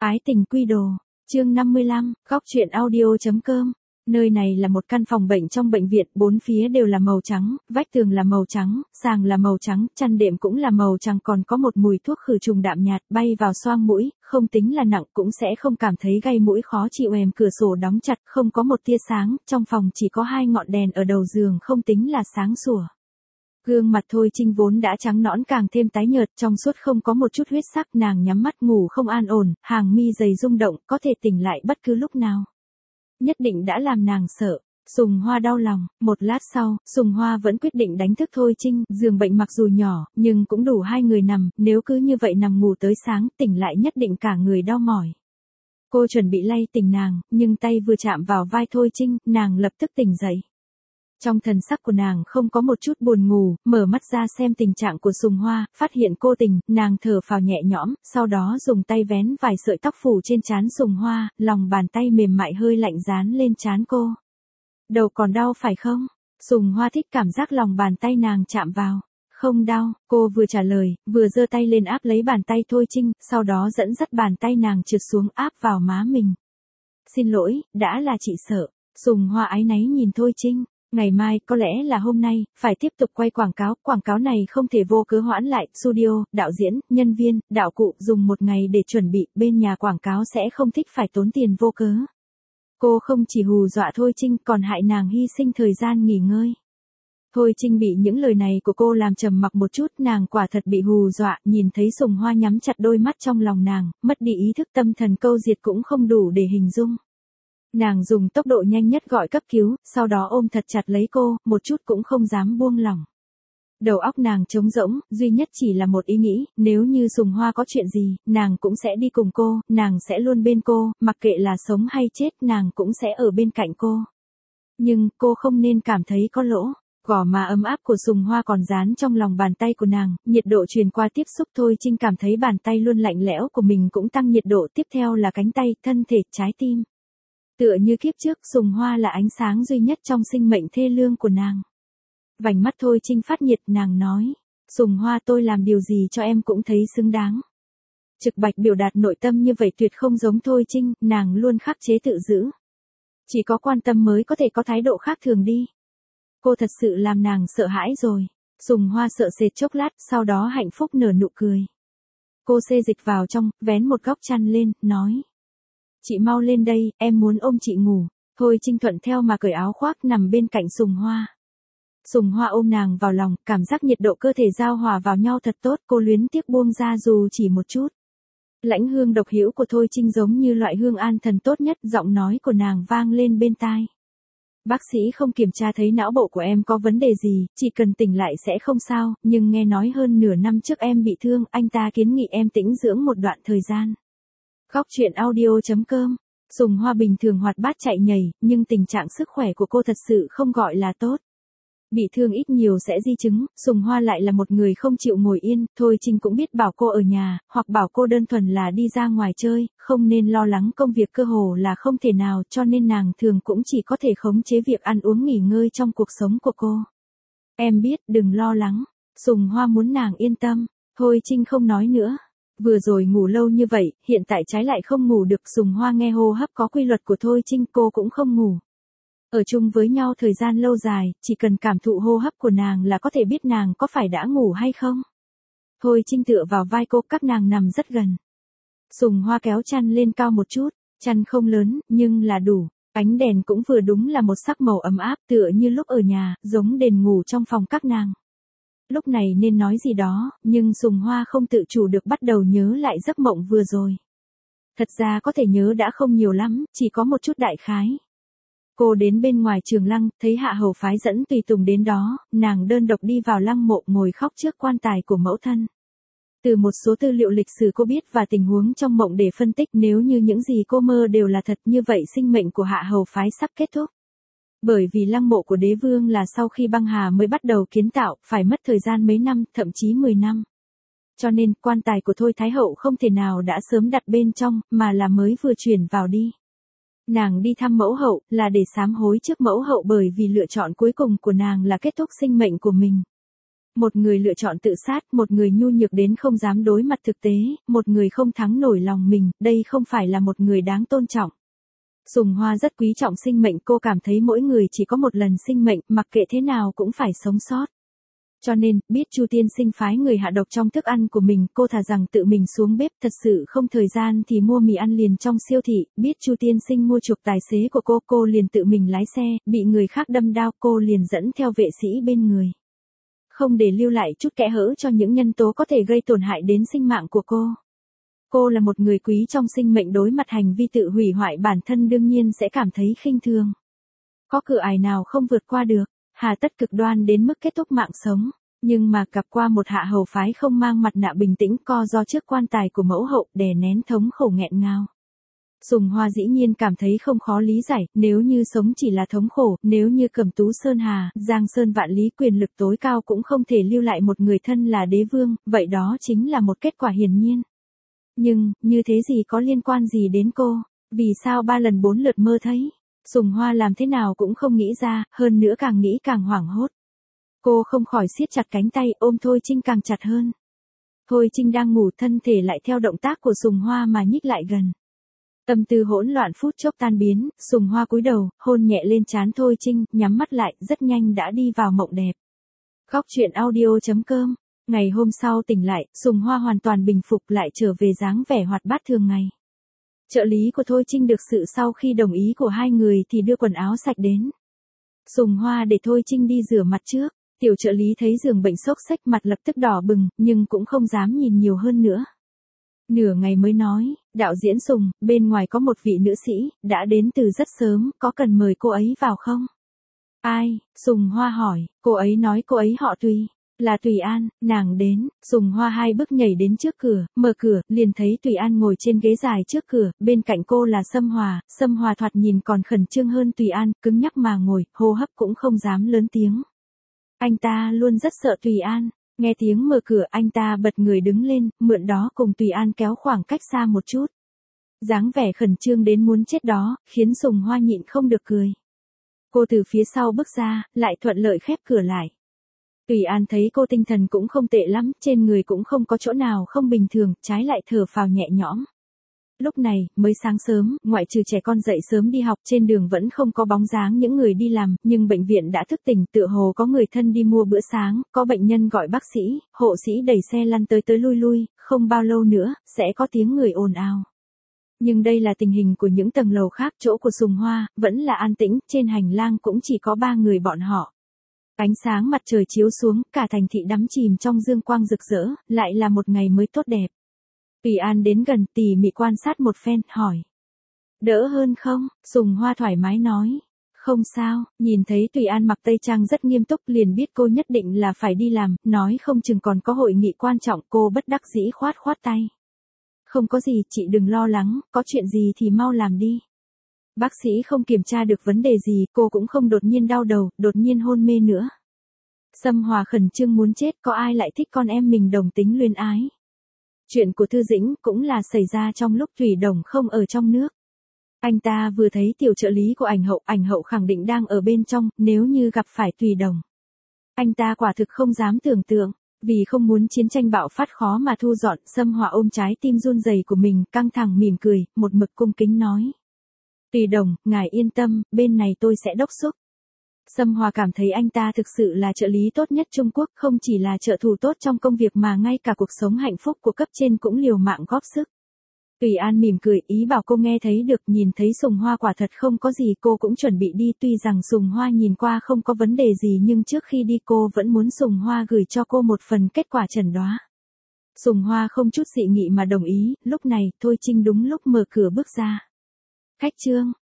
Ái tình quy đồ, chương 55, góc truyện audio.com. Nơi này là một căn phòng bệnh trong bệnh viện, bốn phía đều là màu trắng, vách tường là màu trắng, sàng là màu trắng, chăn đệm cũng là màu trắng, còn có một mùi thuốc khử trùng đạm nhạt bay vào xoang mũi, không tính là nặng cũng sẽ không cảm thấy gây mũi khó chịu. Cửa sổ đóng chặt, không có một tia sáng, trong phòng chỉ có hai ngọn đèn ở đầu giường không tính là sáng sủa. Gương mặt Thôi Trinh vốn đã trắng nõn càng thêm tái nhợt, trong suốt không có một chút huyết sắc, nàng nhắm mắt ngủ không an ổn, hàng mi dày rung động, có thể tỉnh lại bất cứ lúc nào. Nhất định đã làm nàng sợ. Sùng Hoa đau lòng, một lát sau, Sùng Hoa vẫn quyết định đánh thức Thôi Trinh, giường bệnh mặc dù nhỏ, nhưng cũng đủ hai người nằm, nếu cứ như vậy nằm ngủ tới sáng, tỉnh lại nhất định cả người đau mỏi. Cô chuẩn bị lay tỉnh nàng, nhưng tay vừa chạm vào vai Thôi Trinh, nàng lập tức tỉnh dậy. Trong thần sắc của nàng không có một chút buồn ngủ, mở mắt ra xem tình trạng của Sùng Hoa, phát hiện cô tỉnh, nàng thở phào nhẹ nhõm, sau đó dùng tay vén vài sợi tóc phủ trên trán Sùng Hoa, lòng bàn tay mềm mại hơi lạnh dán lên trán cô. Đầu còn đau phải không? Sùng Hoa thích cảm giác lòng bàn tay nàng chạm vào. Không đau, cô vừa trả lời, vừa giơ tay lên áp lấy bàn tay Thôi Trinh, sau đó dẫn dắt bàn tay nàng trượt xuống áp vào má mình. Xin lỗi, đã là chị sợ. Sùng Hoa áy náy nhìn Thôi Trinh. Ngày mai, có lẽ là hôm nay, phải tiếp tục quay quảng cáo này không thể vô cớ hoãn lại, studio, đạo diễn, nhân viên, đạo cụ dùng một ngày để chuẩn bị, bên nhà quảng cáo sẽ không thích phải tốn tiền vô cớ. Cô không chỉ hù dọa Thôi Trinh còn hại nàng hy sinh thời gian nghỉ ngơi. Thôi Trinh bị những lời này của cô làm trầm mặc một chút, nàng quả thật bị hù dọa, nhìn thấy Sùng Hoa nhắm chặt đôi mắt trong lòng nàng, mất đi ý thức, tâm thần câu diệt cũng không đủ để hình dung. Nàng dùng tốc độ nhanh nhất gọi cấp cứu, sau đó ôm thật chặt lấy cô, một chút cũng không dám buông lỏng. Đầu óc nàng trống rỗng, duy nhất chỉ là một ý nghĩ, nếu như Sùng Hoa có chuyện gì, nàng cũng sẽ đi cùng cô, nàng sẽ luôn bên cô, mặc kệ là sống hay chết, nàng cũng sẽ ở bên cạnh cô. Nhưng, cô không nên cảm thấy có lỗ. Gò má ấm áp của Sùng Hoa còn dán trong lòng bàn tay của nàng, nhiệt độ truyền qua tiếp xúc. Thôi Trinh cảm thấy bàn tay luôn lạnh lẽo của mình cũng tăng nhiệt độ, tiếp theo là cánh tay, thân thể, trái tim. Tựa như kiếp trước, Sùng Hoa là ánh sáng duy nhất trong sinh mệnh thê lương của nàng. Vành mắt Thôi Trinh phát nhiệt, nàng nói, Sùng Hoa, tôi làm điều gì cho em cũng thấy xứng đáng. Trực bạch biểu đạt nội tâm như vậy tuyệt không giống Thôi Trinh, nàng luôn khắc chế tự giữ. Chỉ có quan tâm mới có thể có thái độ khác thường đi. Cô thật sự làm nàng sợ hãi rồi. Sùng Hoa sợ sệt chốc lát, sau đó hạnh phúc nở nụ cười. Cô xê dịch vào trong, vén một góc chăn lên, nói. Chị mau lên đây, em muốn ôm chị ngủ. Thôi Trinh thuận theo mà cởi áo khoác nằm bên cạnh Sùng Hoa. Sùng Hoa ôm nàng vào lòng, cảm giác nhiệt độ cơ thể giao hòa vào nhau thật tốt, cô luyến tiếc buông ra dù chỉ một chút. Lãnh hương độc hữu của Thôi Trinh giống như loại hương an thần tốt nhất, giọng nói của nàng vang lên bên tai. Bác sĩ không kiểm tra thấy não bộ của em có vấn đề gì, chỉ cần tỉnh lại sẽ không sao, nhưng nghe nói hơn nửa năm trước em bị thương, anh ta kiến nghị em tĩnh dưỡng một đoạn thời gian. Góc truyện audio.com. Sùng Hoa bình thường hoạt bát chạy nhảy, nhưng tình trạng sức khỏe của cô thật sự không gọi là tốt. Bị thương ít nhiều sẽ di chứng, Sùng Hoa lại là một người không chịu ngồi yên, Thôi Trinh cũng biết bảo cô ở nhà, hoặc bảo cô đơn thuần là đi ra ngoài chơi, không nên lo lắng công việc cơ hồ là không thể nào, cho nên nàng thường cũng chỉ có thể khống chế việc ăn uống nghỉ ngơi trong cuộc sống của cô. Em biết, đừng lo lắng. Sùng Hoa muốn nàng yên tâm. Thôi Trinh không nói nữa. Vừa rồi ngủ lâu như vậy, hiện tại trái lại không ngủ được. Sùng Hoa nghe hô hấp có quy luật của Thôi Trinh, cô cũng không ngủ. Ở chung với nhau thời gian lâu dài, chỉ cần cảm thụ hô hấp của nàng là có thể biết nàng có phải đã ngủ hay không. Thôi Trinh tựa vào vai cô, các nàng nằm rất gần. Sùng Hoa kéo chăn lên cao một chút, chăn không lớn, nhưng là đủ. Ánh đèn cũng vừa đúng là một sắc màu ấm áp, tựa như lúc ở nhà, giống đèn ngủ trong phòng các nàng. Lúc này nên nói gì đó, nhưng Sùng Hoa không tự chủ được bắt đầu nhớ lại giấc mộng vừa rồi. Thật ra có thể nhớ đã không nhiều lắm, chỉ có một chút đại khái. Cô đến bên ngoài Trường Lăng, thấy Hạ Hầu Phái dẫn tùy tùng đến đó, nàng đơn độc đi vào lăng mộ ngồi khóc trước quan tài của mẫu thân. Từ một số tư liệu lịch sử cô biết và tình huống trong mộng để phân tích, nếu như những gì cô mơ đều là thật, như vậy sinh mệnh của Hạ Hầu Phái sắp kết thúc. Bởi vì lăng mộ của đế vương là sau khi băng hà mới bắt đầu kiến tạo, phải mất thời gian mấy năm, thậm chí 10 năm. Cho nên, quan tài của Thôi Thái Hậu không thể nào đã sớm đặt bên trong, mà là mới vừa chuyển vào đi. Nàng đi thăm mẫu hậu, là để sám hối trước mẫu hậu bởi vì lựa chọn cuối cùng của nàng là kết thúc sinh mệnh của mình. Một người lựa chọn tự sát, một người nhu nhược đến không dám đối mặt thực tế, một người không thắng nổi lòng mình, đây không phải là một người đáng tôn trọng. Sùng Hoa rất quý trọng sinh mệnh, cô cảm thấy mỗi người chỉ có một lần sinh mệnh, mặc kệ thế nào cũng phải sống sót. Cho nên, biết Chu tiên sinh phái người hạ độc trong thức ăn của mình, cô thà rằng tự mình xuống bếp, thật sự không thời gian thì mua mì ăn liền trong siêu thị, biết Chu tiên sinh mua chuộc tài xế của cô liền tự mình lái xe, bị người khác đâm đao, cô liền dẫn theo vệ sĩ bên người. Không để lưu lại chút kẽ hở cho những nhân tố có thể gây tổn hại đến sinh mạng của cô. Cô là một người quý trong sinh mệnh, đối mặt hành vi tự hủy hoại bản thân đương nhiên sẽ cảm thấy khinh thường. Có cửa ải nào không vượt qua được, hà tất cực đoan đến mức kết thúc mạng sống. Nhưng mà gặp qua một hạ hầu phái không mang mặt nạ bình tĩnh co do trước quan tài của mẫu hậu đè nén thống khổ nghẹn ngào. Sùng Hoa dĩ nhiên cảm thấy không khó lý giải, nếu như sống chỉ là thống khổ, nếu như Cẩm Tú Sơn Hà, Giang Sơn vạn lý quyền lực tối cao cũng không thể lưu lại một người thân là đế vương, vậy đó chính là một kết quả hiển nhiên. Nhưng, như thế gì có liên quan gì đến cô? Vì sao 3 lần 4 lượt mơ thấy? Sùng Hoa làm thế nào cũng không nghĩ ra, hơn nữa càng nghĩ càng hoảng hốt. Cô không khỏi siết chặt cánh tay, ôm Thôi Trinh càng chặt hơn. Thôi Trinh đang ngủ, thân thể lại theo động tác của Sùng Hoa mà nhích lại gần. Tâm tư hỗn loạn phút chốc tan biến, Sùng Hoa cúi đầu, hôn nhẹ lên trán Thôi Trinh, nhắm mắt lại, rất nhanh đã đi vào mộng đẹp. Góc truyện audio.com. Ngày hôm sau tỉnh lại, Sùng Hoa hoàn toàn bình phục, lại trở về dáng vẻ hoạt bát thường ngày. Trợ lý của Thôi Trinh được sự sau khi đồng ý của hai người thì đưa quần áo sạch đến. Sùng Hoa để Thôi Trinh đi rửa mặt trước. Tiểu trợ lý thấy giường bệnh xốc xếch, mặt lập tức đỏ bừng, nhưng cũng không dám nhìn nhiều hơn nữa. Nửa ngày mới nói, đạo diễn Sùng, bên ngoài có một vị nữ sĩ, đã đến từ rất sớm, có cần mời cô ấy vào không? Ai? Sùng Hoa hỏi, cô ấy nói cô ấy họ Tùy, là Tùy An, nàng đến. Sùng Hoa 2 bước nhảy đến trước cửa, mở cửa, liền thấy Tùy An ngồi trên ghế dài trước cửa, bên cạnh cô là Sâm Hòa thoạt nhìn còn khẩn trương hơn Tùy An, cứng nhắc mà ngồi, hô hấp cũng không dám lớn tiếng. Anh ta luôn rất sợ Tùy An, nghe tiếng mở cửa anh ta bật người đứng lên, mượn đó cùng Tùy An kéo khoảng cách xa một chút. Dáng vẻ khẩn trương đến muốn chết đó, khiến Sùng Hoa nhịn không được cười. Cô từ phía sau bước ra, lại thuận lợi khép cửa lại. Tùy An thấy cô tinh thần cũng không tệ lắm, trên người cũng không có chỗ nào không bình thường, trái lại thở phào nhẹ nhõm. Lúc này, mới sáng sớm, ngoại trừ trẻ con dậy sớm đi học, trên đường vẫn không có bóng dáng những người đi làm, nhưng bệnh viện đã thức tỉnh, tựa hồ có người thân đi mua bữa sáng, có bệnh nhân gọi bác sĩ, hộ sĩ đẩy xe lăn tới lui lui, không bao lâu nữa, sẽ có tiếng người ồn ào. Nhưng đây là tình hình của những tầng lầu khác, chỗ của Sùng Hoa, vẫn là an tĩnh, trên hành lang cũng chỉ có 3 người bọn họ. Ánh sáng mặt trời chiếu xuống, cả thành thị đắm chìm trong dương quang rực rỡ, lại là một ngày mới tốt đẹp. Tùy An đến gần, tỉ mỉ quan sát một phen, hỏi. Đỡ hơn không? Sùng Hoa thoải mái nói. Không sao, nhìn thấy Tùy An mặc tây trang rất nghiêm túc, liền biết cô nhất định là phải đi làm, nói không chừng còn có hội nghị quan trọng, cô bất đắc dĩ khoát tay. Không có gì, chị đừng lo lắng, có chuyện gì thì mau làm đi. Bác sĩ không kiểm tra được vấn đề gì, cô cũng không đột nhiên đau đầu, đột nhiên hôn mê nữa. Sâm Hòa khẩn trương muốn chết, có ai lại thích con em mình đồng tính luyến ái. Chuyện của Thư Dĩnh cũng là xảy ra trong lúc Thủy Đồng không ở trong nước. Anh ta vừa thấy tiểu trợ lý của ảnh hậu khẳng định đang ở bên trong, nếu như gặp phải Thủy Đồng. Anh ta quả thực không dám tưởng tượng, vì không muốn chiến tranh bạo phát khó mà thu dọn, Sâm Hòa ôm trái tim run rẩy của mình, căng thẳng mỉm cười, một mực cung kính nói. Thủy Đồng, ngài yên tâm, bên này tôi sẽ đốc thúc. Sâm Hòa cảm thấy anh ta thực sự là trợ lý tốt nhất Trung Quốc, không chỉ là trợ thủ tốt trong công việc mà ngay cả cuộc sống hạnh phúc của cấp trên cũng liều mạng góp sức. Tùy An mỉm cười, ý bảo cô nghe thấy được, nhìn thấy Sùng Hoa quả thật không có gì, cô cũng chuẩn bị đi, tuy rằng Sùng Hoa nhìn qua không có vấn đề gì nhưng trước khi đi cô vẫn muốn Sùng Hoa gửi cho cô một phần kết quả chẩn đoán. Sùng Hoa không chút dị nghị mà đồng ý, lúc này, Thôi Trinh đúng lúc mở cửa bước ra. Khách Trương,